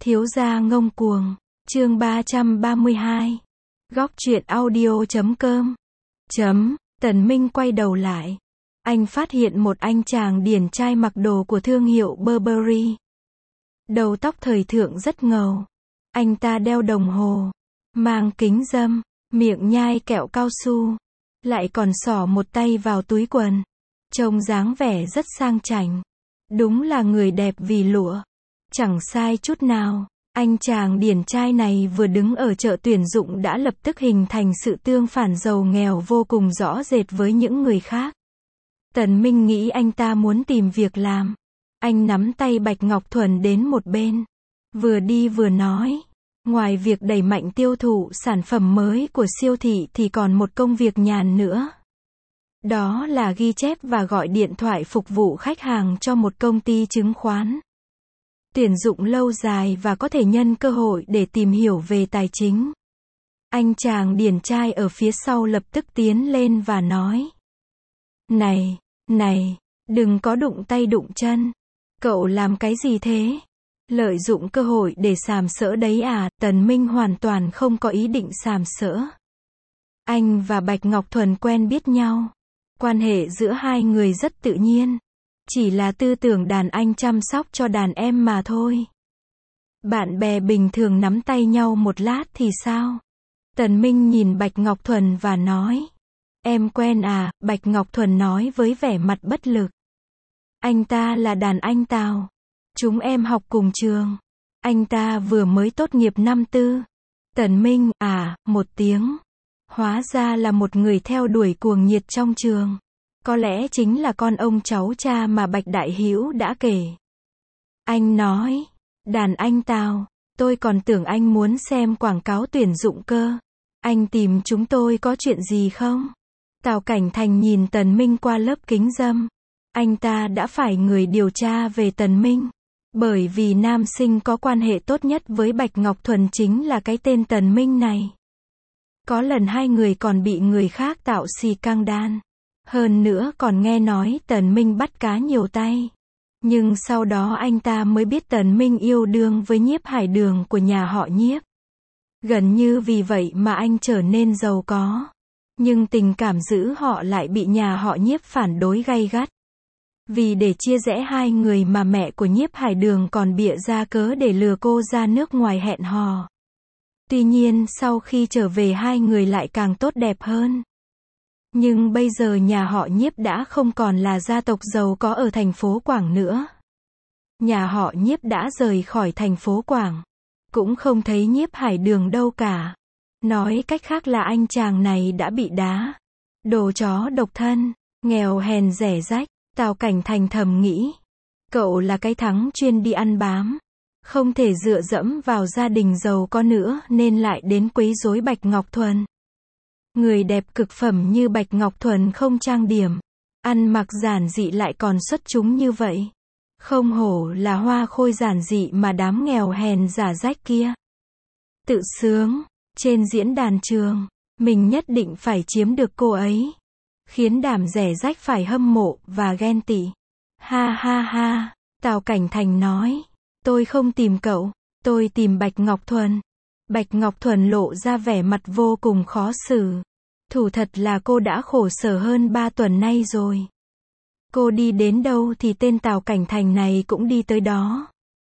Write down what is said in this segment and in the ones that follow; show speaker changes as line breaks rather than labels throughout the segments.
Thiếu gia ngông cuồng, chương 332. Góc truyện audio.com. Tần Minh quay đầu lại. Anh phát hiện một anh chàng điển trai mặc đồ của thương hiệu Burberry. Đầu tóc thời thượng rất ngầu. Anh ta đeo đồng hồ, mang kính râm, miệng nhai kẹo cao su, lại còn xỏ một tay vào túi quần. Trông dáng vẻ rất sang chảnh. Đúng là người đẹp vì lụa. Chẳng sai chút nào. Anh chàng điển trai này vừa đứng ở chợ tuyển dụng đã lập tức hình thành sự tương phản giàu nghèo vô cùng rõ rệt với những người khác. Tần Minh nghĩ anh ta muốn tìm việc làm. Anh nắm tay Bạch Ngọc Thuần đến một bên. Vừa đi vừa nói. Ngoài việc đẩy mạnh tiêu thụ sản phẩm mới của siêu thị thì còn một công việc nhàn nữa. Đó là ghi chép và gọi điện thoại phục vụ khách hàng cho một công ty chứng khoán. Tuyển dụng lâu dài và có thể nhân cơ hội để tìm hiểu về tài chính. Anh chàng điển trai ở phía sau lập tức tiến lên và nói. Này, đừng có đụng tay đụng chân. Cậu làm cái gì thế? Lợi dụng cơ hội để sàm sỡ đấy à? Tần Minh hoàn toàn không có ý định sàm sỡ. Anh và Bạch Ngọc Thuần quen biết nhau. Quan hệ giữa hai người rất tự nhiên. Chỉ là tư tưởng đàn anh chăm sóc cho đàn em mà thôi. Bạn bè bình thường nắm tay nhau một lát thì sao? Tần Minh nhìn Bạch Ngọc Thuần và nói. Em quen à? Bạch Ngọc Thuần nói với vẻ mặt bất lực. Anh ta là đàn anh Tào. Chúng em học cùng trường. Anh ta vừa mới tốt nghiệp năm tư. Tần Minh, một tiếng. Hóa ra là một người theo đuổi cuồng nhiệt trong trường. Có lẽ chính là con ông cháu cha mà Bạch Đại Hữu đã kể. Anh nói, đàn anh Tào, tôi còn tưởng anh muốn xem quảng cáo tuyển dụng cơ. Anh tìm chúng tôi có chuyện gì không? Tào Cảnh Thành nhìn Tần Minh qua lớp kính râm. Anh ta đã phải người điều tra về Tần Minh. Bởi vì nam sinh có quan hệ tốt nhất với Bạch Ngọc Thuần chính là cái tên Tần Minh này. Có lần hai người còn bị người khác tạo xì căng đan. Hơn nữa còn nghe nói Tần Minh bắt cá nhiều tay. Nhưng sau đó anh ta mới biết Tần Minh yêu đương với Nhiếp Hải Đường của nhà họ Nhiếp. Gần như vì vậy mà anh trở nên giàu có. Nhưng tình cảm giữa họ lại bị nhà họ Nhiếp phản đối gay gắt. Vì để chia rẽ hai người mà mẹ của Nhiếp Hải Đường còn bịa ra cớ để lừa cô ra nước ngoài hẹn hò. Tuy nhiên sau khi trở về hai người lại càng tốt đẹp hơn. Nhưng bây giờ nhà họ Nhiếp đã không còn là gia tộc giàu có ở thành phố Quảng nữa. Nhà họ Nhiếp đã rời khỏi thành phố Quảng. Cũng không thấy Nhiếp Hải Đường đâu cả. Nói cách khác là anh chàng này đã bị đá. Đồ chó độc thân, nghèo hèn rẻ rách. Tào Cảnh Thành thầm nghĩ. Cậu là cái thắng chuyên đi ăn bám. Không thể dựa dẫm vào gia đình giàu có nữa nên lại đến quấy rối Bạch Ngọc Thuần. Người đẹp cực phẩm như Bạch Ngọc Thuần không trang điểm. Ăn mặc giản dị lại còn xuất chúng như vậy. Không hổ là hoa khôi giản dị mà đám nghèo hèn giả rách kia. Tự sướng. Trên diễn đàn trường. Mình nhất định phải chiếm được cô ấy. Khiến đám rẻ rách phải hâm mộ và ghen tị. Ha ha ha. Tào Cảnh Thành nói. Tôi không tìm cậu. Tôi tìm Bạch Ngọc Thuần. Bạch Ngọc Thuần lộ ra vẻ mặt vô cùng khó xử. Thủ thật là cô đã khổ sở hơn 3 tuần nay rồi. Cô đi đến đâu thì tên Tào Cảnh Thành này cũng đi tới đó.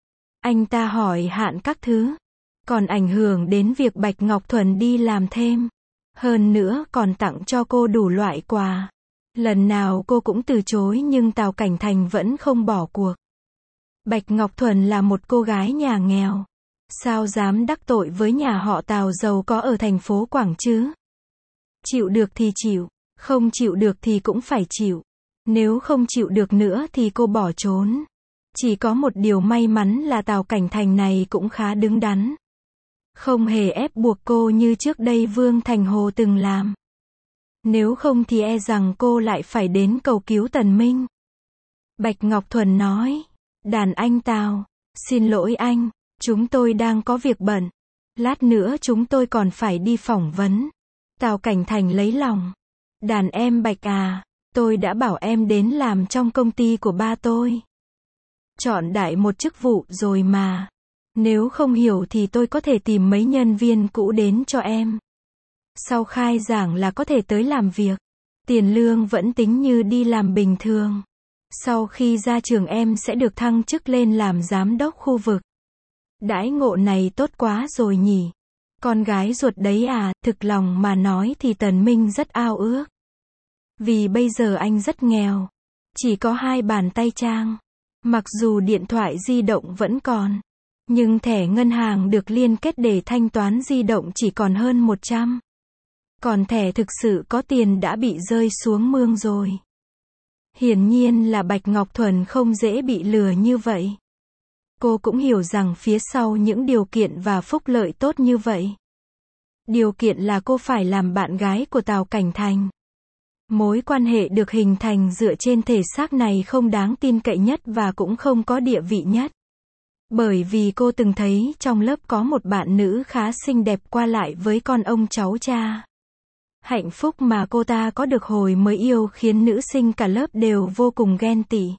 Anh ta hỏi hạn các thứ. Còn ảnh hưởng đến việc Bạch Ngọc Thuần đi làm thêm. Hơn nữa còn tặng cho cô đủ loại quà. Lần nào cô cũng từ chối nhưng Tào Cảnh Thành vẫn không bỏ cuộc. Bạch Ngọc Thuần là một cô gái nhà nghèo. Sao dám đắc tội với nhà họ Tào giàu có ở thành phố Quảng chứ? Chịu được thì chịu, không chịu được thì cũng phải chịu. Nếu không chịu được nữa thì cô bỏ trốn. Chỉ có một điều may mắn là Tào Cảnh Thành này cũng khá đứng đắn. Không hề ép buộc cô như trước đây Vương Thành Hồ từng làm. Nếu không thì e rằng cô lại phải đến cầu cứu Tần Minh. Bạch Ngọc Thuần nói. Đàn anh Tào, xin lỗi anh, chúng tôi đang có việc bận. Lát nữa chúng tôi còn phải đi phỏng vấn. Tào Cảnh Thành lấy lòng. Đàn em Bạch à, tôi đã bảo em đến làm trong công ty của ba tôi. Chọn đại một chức vụ rồi mà. Nếu không hiểu thì tôi có thể tìm mấy nhân viên cũ đến cho em. Sau khai giảng là có thể tới làm việc. Tiền lương vẫn tính như đi làm bình thường. Sau khi ra trường em sẽ được thăng chức lên làm giám đốc khu vực. Đãi ngộ này tốt quá rồi nhỉ. Con gái ruột đấy à, thực lòng mà nói thì Tần Minh rất ao ước. Vì bây giờ anh rất nghèo. Chỉ có 2 bàn tay trang. Mặc dù điện thoại di động vẫn còn. Nhưng thẻ ngân hàng được liên kết để thanh toán di động chỉ còn hơn 100. Còn thẻ thực sự có tiền đã bị rơi xuống mương rồi. Hiển nhiên là Bạch Ngọc Thuần không dễ bị lừa như vậy. Cô cũng hiểu rằng phía sau những điều kiện và phúc lợi tốt như vậy. Điều kiện là cô phải làm bạn gái của Tào Cảnh Thành. Mối quan hệ được hình thành dựa trên thể xác này không đáng tin cậy nhất và cũng không có địa vị nhất. Bởi vì cô từng thấy trong lớp có một bạn nữ khá xinh đẹp qua lại với con ông cháu cha. Hạnh phúc mà cô ta có được hồi mới yêu khiến nữ sinh cả lớp đều vô cùng ghen tị.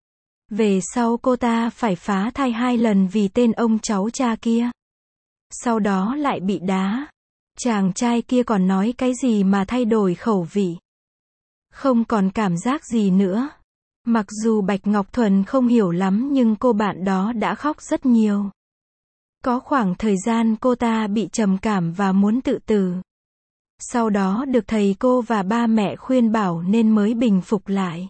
Về sau cô ta phải phá thai 2 lần vì tên ông cháu cha kia. Sau đó lại bị đá. Chàng trai kia còn nói cái gì mà thay đổi khẩu vị. Không còn cảm giác gì nữa. Mặc dù Bạch Ngọc Thuần không hiểu lắm nhưng cô bạn đó đã khóc rất nhiều. Có khoảng thời gian cô ta bị trầm cảm và muốn tự tử. Sau đó được thầy cô và ba mẹ khuyên bảo nên mới bình phục lại.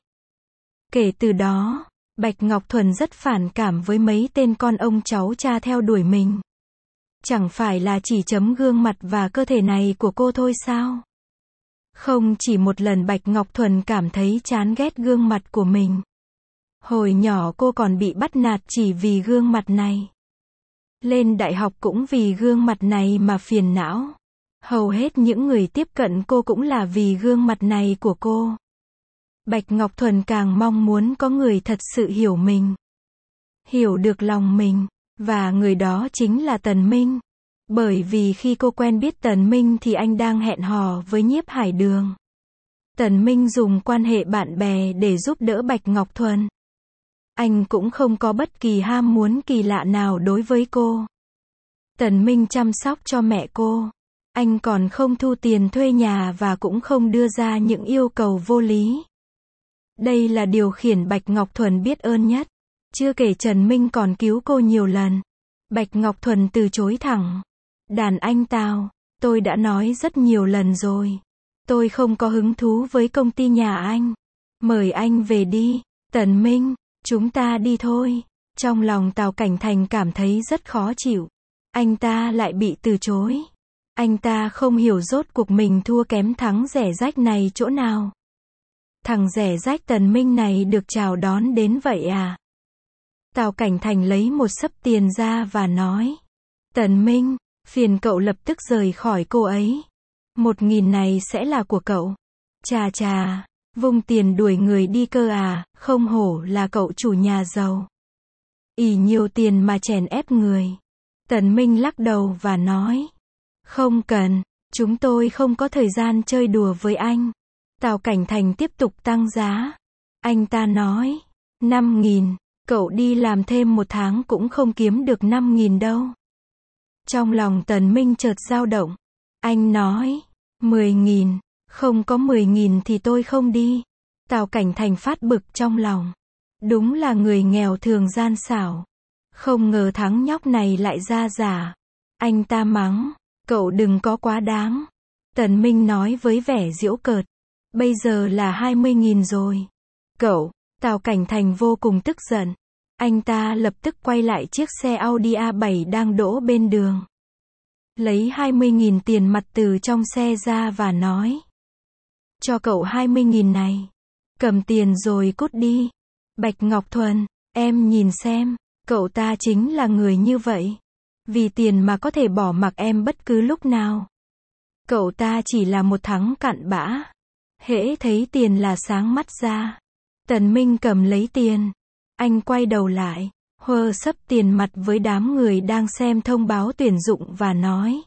Kể từ đó, Bạch Ngọc Thuần rất phản cảm với mấy tên con ông cháu cha theo đuổi mình. Chẳng phải là chỉ chấm gương mặt và cơ thể này của cô thôi sao? Không chỉ một lần Bạch Ngọc Thuần cảm thấy chán ghét gương mặt của mình. Hồi nhỏ cô còn bị bắt nạt chỉ vì gương mặt này. Lên đại học cũng vì gương mặt này mà phiền não. Hầu hết những người tiếp cận cô cũng là vì gương mặt này của cô. Bạch Ngọc Thuần càng mong muốn có người thật sự hiểu mình. Hiểu được lòng mình. Và người đó chính là Tần Minh. Bởi vì khi cô quen biết Tần Minh thì anh đang hẹn hò với Nhiếp Hải Đường. Tần Minh dùng quan hệ bạn bè để giúp đỡ Bạch Ngọc Thuần. Anh cũng không có bất kỳ ham muốn kỳ lạ nào đối với cô. Tần Minh chăm sóc cho mẹ cô. Anh còn không thu tiền thuê nhà và cũng không đưa ra những yêu cầu vô lý. Đây là điều khiến Bạch Ngọc Thuần biết ơn nhất. Chưa kể Trần Minh còn cứu cô nhiều lần. Bạch Ngọc Thuần từ chối thẳng. Đàn anh Tào, tôi đã nói rất nhiều lần rồi. Tôi không có hứng thú với công ty nhà anh. Mời anh về đi. Tần Minh, chúng ta đi thôi. Trong lòng Tào Cảnh Thành cảm thấy rất khó chịu. Anh ta lại bị từ chối. Anh ta không hiểu rốt cuộc mình thua kém thằng rẻ rách này chỗ nào. Thằng rẻ rách Tần Minh này được chào đón đến vậy à? Tào Cảnh Thành lấy một xấp tiền ra và nói. Tần Minh, phiền cậu lập tức rời khỏi cô ấy. 1.000 này sẽ là của cậu. Chà chà, vung tiền đuổi người đi cơ à, không hổ là cậu chủ nhà giàu. Ỷ nhiều tiền mà chèn ép người. Tần Minh lắc đầu và nói. Không cần, chúng tôi không có thời gian chơi đùa với anh. Tào Cảnh Thành tiếp tục tăng giá. Anh ta nói. 5.000, cậu đi làm thêm 1 tháng cũng không kiếm được 5.000 đâu. Trong lòng Tần Minh chợt dao động. Anh nói. 10.000, không có 10.000 thì tôi không đi. Tào Cảnh Thành phát bực trong lòng. Đúng là người nghèo thường gian xảo. Không ngờ thằng nhóc này lại ra giả. Anh ta mắng. Cậu đừng có quá đáng. Tần Minh nói với vẻ giễu cợt. Bây giờ là 20.000 rồi. Cậu, Tào Cảnh Thành vô cùng tức giận. Anh ta lập tức quay lại chiếc xe Audi A7 đang đỗ bên đường. Lấy 20.000 tiền mặt từ trong xe ra và nói. Cho cậu 20.000 này. Cầm tiền rồi cút đi. Bạch Ngọc Thuần, em nhìn xem, cậu ta chính là người như vậy. Vì tiền mà có thể bỏ mặc em bất cứ lúc nào. Cậu ta chỉ là một thằng cặn bã. Hễ thấy tiền là sáng mắt ra. Tần Minh cầm lấy tiền. Anh quay đầu lại, huơ xấp tiền mặt với đám người đang xem thông báo tuyển dụng và nói.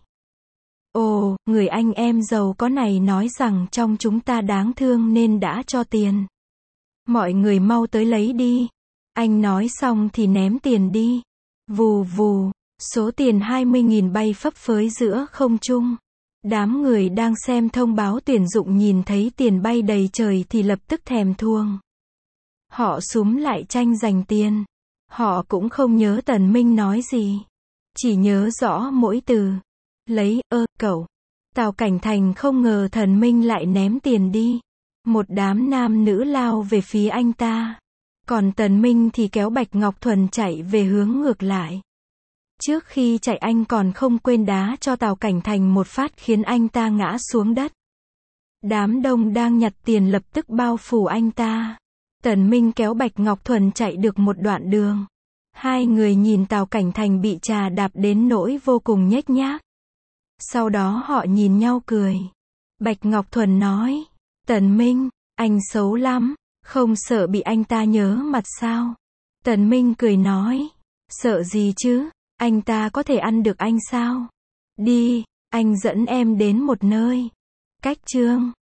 Ồ, người anh em giàu có này nói rằng trong chúng ta đáng thương nên đã cho tiền. Mọi người mau tới lấy đi. Anh nói xong thì ném tiền đi. Vù vù, Số tiền 20.000 bay phấp phới giữa không trung. Đám người đang xem thông báo tuyển dụng nhìn thấy tiền bay đầy trời thì lập tức thèm thuồng. Họ súm lại tranh giành tiền. Họ cũng không nhớ Tần Minh nói gì. Chỉ nhớ rõ mỗi từ. Lấy, cậu. Tào Cảnh Thành không ngờ Tần Minh lại ném tiền đi. Một đám nam nữ lao về phía anh ta. Còn Tần Minh thì kéo Bạch Ngọc Thuần chạy về hướng ngược lại. Trước khi chạy anh còn không quên đá cho Tào Cảnh Thành một phát khiến anh ta ngã xuống đất. Đám đông đang nhặt tiền lập tức bao phủ anh ta. Tần Minh kéo Bạch Ngọc Thuần chạy được một đoạn đường. Hai người nhìn Tào Cảnh Thành bị trà đạp đến nỗi vô cùng nhếch nhác. Sau đó họ nhìn nhau cười. Bạch Ngọc Thuần nói, Tần Minh, anh xấu lắm, không sợ bị anh ta nhớ mặt sao? Tần Minh cười nói, sợ gì chứ, anh ta có thể ăn được anh sao? Đi, anh dẫn em đến một nơi. Cách chương